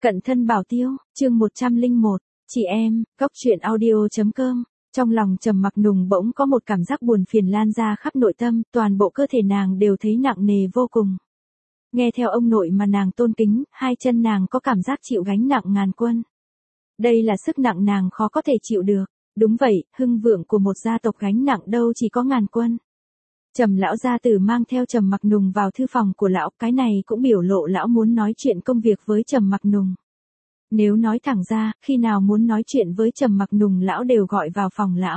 Cận thân bảo tiêu, chương 101, chị em, góc truyện audio.com. Trong lòng Trầm Mặc Nùng bỗng có một cảm giác buồn phiền lan ra khắp nội tâm, toàn bộ cơ thể nàng đều thấy nặng nề vô cùng. Nghe theo ông nội mà nàng tôn kính, hai chân nàng có cảm giác chịu gánh nặng ngàn quân. Đây là sức nặng nàng khó có thể chịu được. Đúng vậy, hưng vượng của một gia tộc gánh nặng đâu chỉ có ngàn quân. Trầm lão gia tử mang theo Trầm Mặc Nùng vào thư phòng của lão, cái này cũng biểu lộ lão muốn nói chuyện công việc với Trầm Mặc Nùng. Nếu nói thẳng ra, khi nào muốn nói chuyện với Trầm Mặc Nùng lão đều gọi vào phòng lão.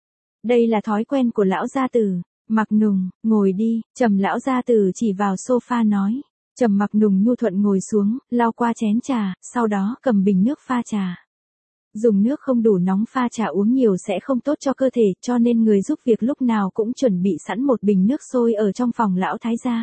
Đây là thói quen của lão gia tử. Mặc Nùng, ngồi đi, Trầm lão gia tử chỉ vào sofa nói. Trầm Mặc Nùng nhu thuận ngồi xuống, lau qua chén trà, sau đó cầm bình nước pha trà. Dùng nước không đủ nóng pha trà uống nhiều sẽ không tốt cho cơ thể, cho nên người giúp việc lúc nào cũng chuẩn bị sẵn một bình nước sôi ở trong phòng lão thái gia.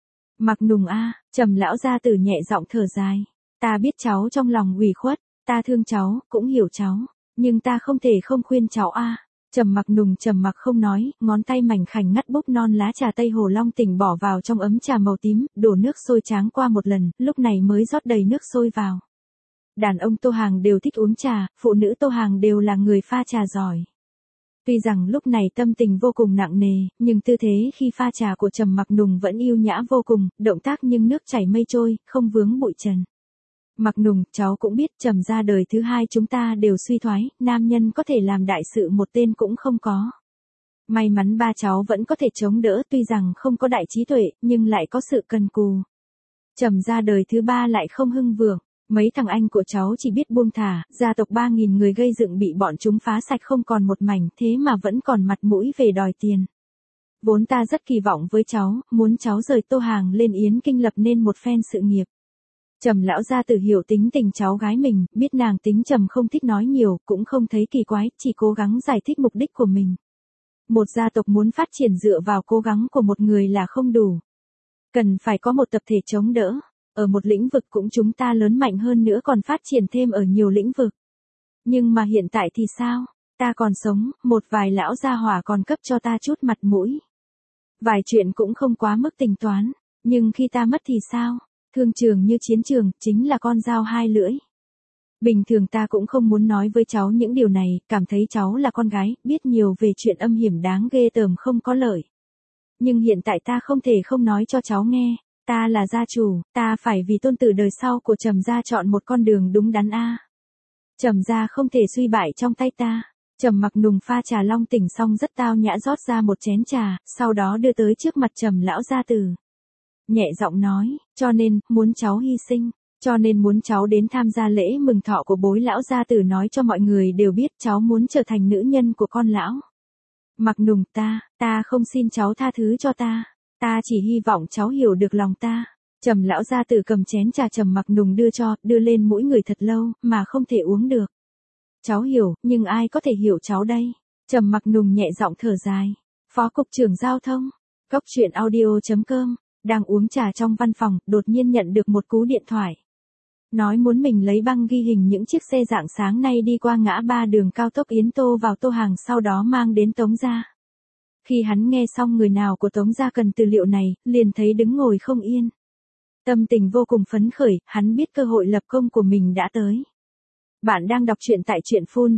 Mặc Nùng a, Trầm lão gia tử nhẹ giọng thở dài. Ta biết cháu trong lòng ủy khuất, ta thương cháu, cũng hiểu cháu, nhưng ta không thể không khuyên cháu a. Trầm Mặc Nùng trầm mặc không nói, ngón tay mảnh khảnh ngắt búp non lá trà Tây Hồ Long Tỉnh bỏ vào trong ấm trà màu tím, đổ nước sôi tráng qua một lần, lúc này mới rót đầy nước sôi vào. Đàn ông Tô Hàng đều thích uống trà, phụ nữ Tô Hàng đều là người pha trà giỏi. Tuy rằng lúc này tâm tình vô cùng nặng nề, nhưng tư thế khi pha trà của Trầm Mặc Nùng vẫn yêu nhã vô cùng, động tác nhưng nước chảy mây trôi, không vướng bụi trần. Mặc Nùng, cháu cũng biết Trầm gia đời thứ hai chúng ta đều suy thoái, nam nhân có thể làm đại sự một tên cũng không có. May mắn ba cháu vẫn có thể chống đỡ, tuy rằng không có đại trí tuệ, nhưng lại có sự cần cù. Trầm gia đời thứ ba lại không hưng vượng. Mấy thằng anh của cháu chỉ biết buông thả, gia tộc 3.000 người gây dựng bị bọn chúng phá sạch không còn một mảnh, thế mà vẫn còn mặt mũi về đòi tiền. Vốn ta rất kỳ vọng với cháu, muốn cháu rời Tô Hàng lên Yến Kinh lập nên một phen sự nghiệp. Trầm lão gia tử hiểu tính tình cháu gái mình, biết nàng tính trầm không thích nói nhiều, cũng không thấy kỳ quái, chỉ cố gắng giải thích mục đích của mình. Một gia tộc muốn phát triển dựa vào cố gắng của một người là không đủ. Cần phải có một tập thể chống đỡ. Ở một lĩnh vực cũng chúng ta lớn mạnh hơn nữa còn phát triển thêm ở nhiều lĩnh vực. Nhưng mà hiện tại thì sao? Ta còn sống, một vài lão gia hỏa còn cấp cho ta chút mặt mũi. Vài chuyện cũng không quá mức tính toán, nhưng khi ta mất thì sao? Thương trường như chiến trường, chính là con dao hai lưỡi. Bình thường ta cũng không muốn nói với cháu những điều này, cảm thấy cháu là con gái, biết nhiều về chuyện âm hiểm đáng ghê tởm không có lợi. Nhưng hiện tại ta không thể không nói cho cháu nghe. Ta là gia chủ, ta phải vì tôn tử đời sau của Trầm gia chọn một con đường đúng đắn a. Trầm gia không thể suy bại trong tay ta. Trầm Mặc Nùng pha trà Long Tỉnh xong rất tao nhã rót ra một chén trà, sau đó đưa tới trước mặt Trầm lão gia tử. Nhẹ giọng nói, cho nên, muốn cháu hy sinh, cho nên muốn cháu đến tham gia lễ mừng thọ của bối lão gia tử nói cho mọi người đều biết cháu muốn trở thành nữ nhân của con lão. Mặc Nùng ta không xin cháu tha thứ cho ta. Ta chỉ hy vọng cháu hiểu được lòng ta. Trầm lão gia tử cầm chén trà Trầm Mặc Nùng đưa lên mũi người thật lâu, mà không thể uống được. Cháu hiểu, nhưng ai có thể hiểu cháu đây? Trầm Mặc Nùng nhẹ giọng thở dài. Phó cục trưởng giao thông, góc truyện audio.com, đang uống trà trong văn phòng, đột nhiên nhận được một cú điện thoại. Nói muốn mình lấy băng ghi hình những chiếc xe rạng sáng nay đi qua ngã ba đường cao tốc Yến Tô vào Tô Hàng sau đó mang đến Tống gia. Khi hắn nghe xong người nào của Tống gia cần tư liệu này, liền thấy đứng ngồi không yên. Tâm tình vô cùng phấn khởi, hắn biết cơ hội lập công của mình đã tới. Bạn đang đọc truyện tại truyện phun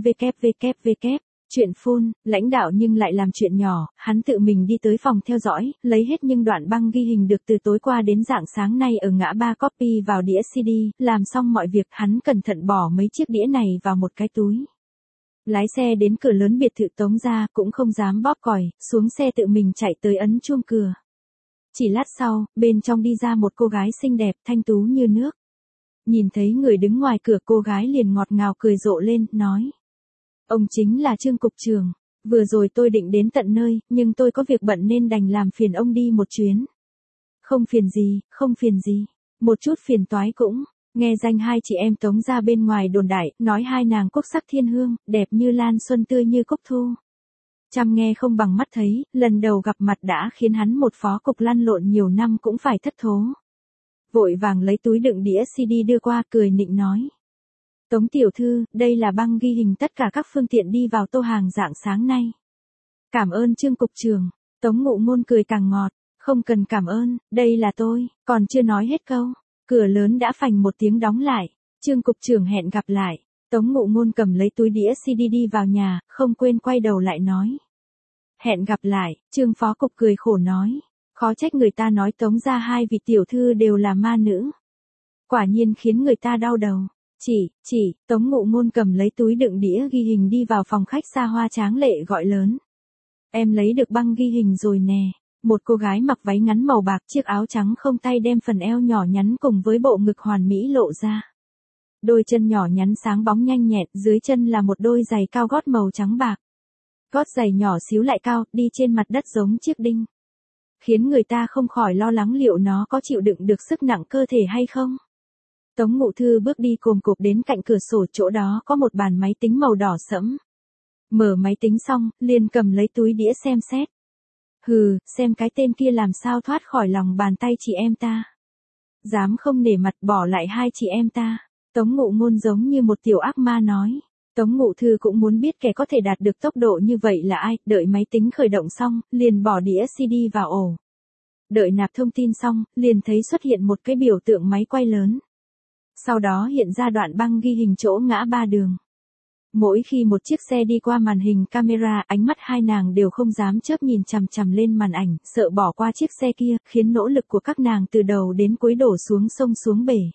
www. Truyện phun, lãnh đạo nhưng lại làm chuyện nhỏ, hắn tự mình đi tới phòng theo dõi, lấy hết những đoạn băng ghi hình được từ tối qua đến rạng sáng nay ở ngã ba copy vào đĩa CD, làm xong mọi việc hắn cẩn thận bỏ mấy chiếc đĩa này vào một cái túi. Lái xe đến cửa lớn biệt thự Tống gia, cũng không dám bóp còi, xuống xe tự mình chạy tới ấn chuông cửa. Chỉ lát sau, bên trong đi ra một cô gái xinh đẹp, thanh tú như nước. Nhìn thấy người đứng ngoài cửa, cô gái liền ngọt ngào cười rộ lên, nói. Ông chính là Trương cục trưởng, vừa rồi tôi định đến tận nơi, nhưng tôi có việc bận nên đành làm phiền ông đi một chuyến. Không phiền gì, một chút phiền toái cũng. Nghe danh hai chị em Tống gia bên ngoài đồn đại, nói hai nàng quốc sắc thiên hương, đẹp như lan xuân tươi như cúc thu. Chăm nghe không bằng mắt thấy, lần đầu gặp mặt đã khiến hắn một phó cục lăn lộn nhiều năm cũng phải thất thố. Vội vàng lấy túi đựng đĩa CD đưa qua, cười nịnh nói. Tống tiểu thư, đây là băng ghi hình tất cả các phương tiện đi vào Tô Hàng rạng sáng nay. Cảm ơn Trương cục trưởng. Tống Ngụ Ngôn cười càng ngọt, không cần cảm ơn, đây là tôi, còn chưa nói hết câu. Cửa lớn đã phành một tiếng đóng lại. Trương cục trưởng hẹn gặp lại. Tống Ngụ Ngôn cầm lấy túi đĩa CD đi vào nhà, không quên quay đầu lại nói. Hẹn gặp lại, Trương phó cục cười khổ nói. Khó trách người ta nói Tống gia hai vị tiểu thư đều là ma nữ. Quả nhiên khiến người ta đau đầu. Tống Ngụ Ngôn cầm lấy túi đựng đĩa ghi hình đi vào phòng khách xa hoa tráng lệ gọi lớn. Em lấy được băng ghi hình rồi nè. Một cô gái mặc váy ngắn màu bạc, chiếc áo trắng không tay đem phần eo nhỏ nhắn cùng với bộ ngực hoàn mỹ lộ ra. Đôi chân nhỏ nhắn sáng bóng nhanh nhẹn, dưới chân là một đôi giày cao gót màu trắng bạc. Gót giày nhỏ xíu lại cao, đi trên mặt đất giống chiếc đinh. Khiến người ta không khỏi lo lắng liệu nó có chịu đựng được sức nặng cơ thể hay không. Tống Ngụ Thư bước đi cồm cộp đến cạnh cửa sổ, chỗ đó có một bàn máy tính màu đỏ sẫm. Mở máy tính xong, liền cầm lấy túi đĩa xem xét. Hừ, xem cái tên kia làm sao thoát khỏi lòng bàn tay chị em ta. Dám không nể mặt bỏ lại hai chị em ta. Tống Ngụ Ngôn giống như một tiểu ác ma nói. Tống Ngụ Thư cũng muốn biết kẻ có thể đạt được tốc độ như vậy là ai, đợi máy tính khởi động xong, liền bỏ đĩa CD vào ổ. Đợi nạp thông tin xong, liền thấy xuất hiện một cái biểu tượng máy quay lớn. Sau đó hiện ra đoạn băng ghi hình chỗ ngã ba đường. Mỗi khi một chiếc xe đi qua màn hình camera, ánh mắt hai nàng đều không dám chớp nhìn chằm chằm lên màn ảnh, sợ bỏ qua chiếc xe kia, khiến nỗ lực của các nàng từ đầu đến cuối đổ xuống sông xuống bể.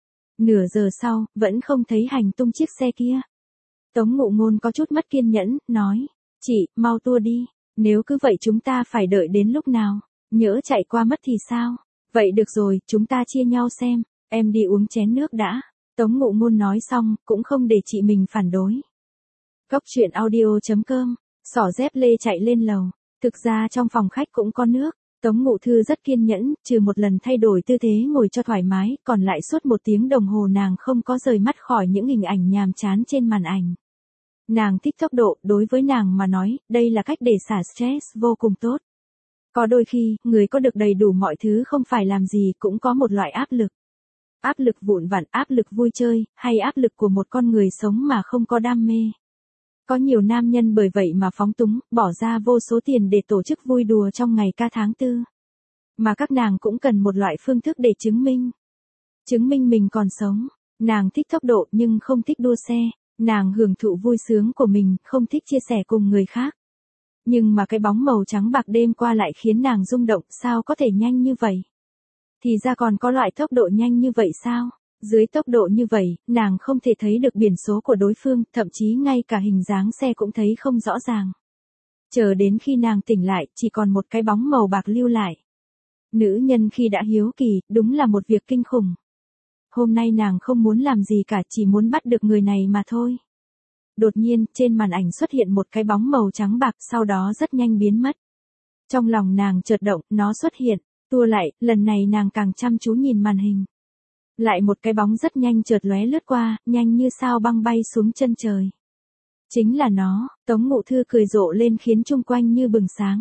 Nửa giờ sau, vẫn không thấy hành tung chiếc xe kia. Tống Ngụ Ngôn có chút mất kiên nhẫn, nói. Chị, mau tua đi. Nếu cứ vậy chúng ta phải đợi đến lúc nào? Nhỡ chạy qua mất thì sao? Vậy được rồi, chúng ta chia nhau xem. Em đi uống chén nước đã. Tống Ngụ Ngôn nói xong, cũng không để chị mình phản đối. Góc truyện audio.com. Xỏ dép lê chạy lên lầu. Thực ra trong phòng khách cũng có nước. Tống Ngụ Thư rất kiên nhẫn, trừ một lần thay đổi tư thế ngồi cho thoải mái, còn lại suốt 1 tiếng đồng hồ nàng không có rời mắt khỏi những hình ảnh nhàm chán trên màn ảnh. Nàng thích tốc độ, đối với nàng mà nói, đây là cách để xả stress vô cùng tốt. Có đôi khi, người có được đầy đủ mọi thứ không phải làm gì cũng có một loại áp lực. Áp lực vụn vặt, áp lực vui chơi, hay áp lực của một con người sống mà không có đam mê. Có nhiều nam nhân bởi vậy mà phóng túng, bỏ ra vô số tiền để tổ chức vui đùa trong ngày ca tháng tư. Mà các nàng cũng cần một loại phương thức để chứng minh. Chứng minh mình còn sống. Nàng thích tốc độ nhưng không thích đua xe. Nàng hưởng thụ vui sướng của mình, không thích chia sẻ cùng người khác. Nhưng mà cái bóng màu trắng bạc đêm qua lại khiến nàng rung động, sao có thể nhanh như vậy? Thì ra còn có loại tốc độ nhanh như vậy sao? Dưới tốc độ như vậy, nàng không thể thấy được biển số của đối phương, thậm chí ngay cả hình dáng xe cũng thấy không rõ ràng. Chờ đến khi nàng tỉnh lại, chỉ còn một cái bóng màu bạc lưu lại. Nữ nhân khi đã hiếu kỳ, đúng là một việc kinh khủng. Hôm nay nàng không muốn làm gì cả, chỉ muốn bắt được người này mà thôi. Đột nhiên, trên màn ảnh xuất hiện một cái bóng màu trắng bạc, sau đó rất nhanh biến mất. Trong lòng nàng chợt động, nó xuất hiện, tua lại, lần này nàng càng chăm chú nhìn màn hình. Lại một cái bóng rất nhanh chợt lóe lướt qua, nhanh như sao băng bay xuống chân trời. Chính là nó, Tống Ngụ Thư cười rộ lên khiến chung quanh như bừng sáng.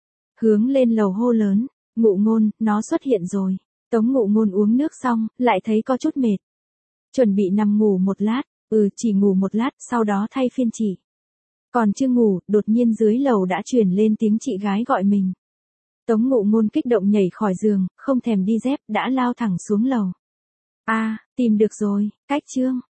Hướng lên lầu hô lớn, Ngụ Ngôn, nó xuất hiện rồi. Tống Ngụ Ngôn uống nước xong, lại thấy có chút mệt. Chuẩn bị nằm ngủ một lát, chỉ ngủ một lát, sau đó thay phiên chị. Còn chưa ngủ, đột nhiên dưới lầu đã truyền lên tiếng chị gái gọi mình. Tống Ngụ Ngôn kích động nhảy khỏi giường, không thèm đi dép, đã lao thẳng xuống lầu. Tìm được rồi, cách chương.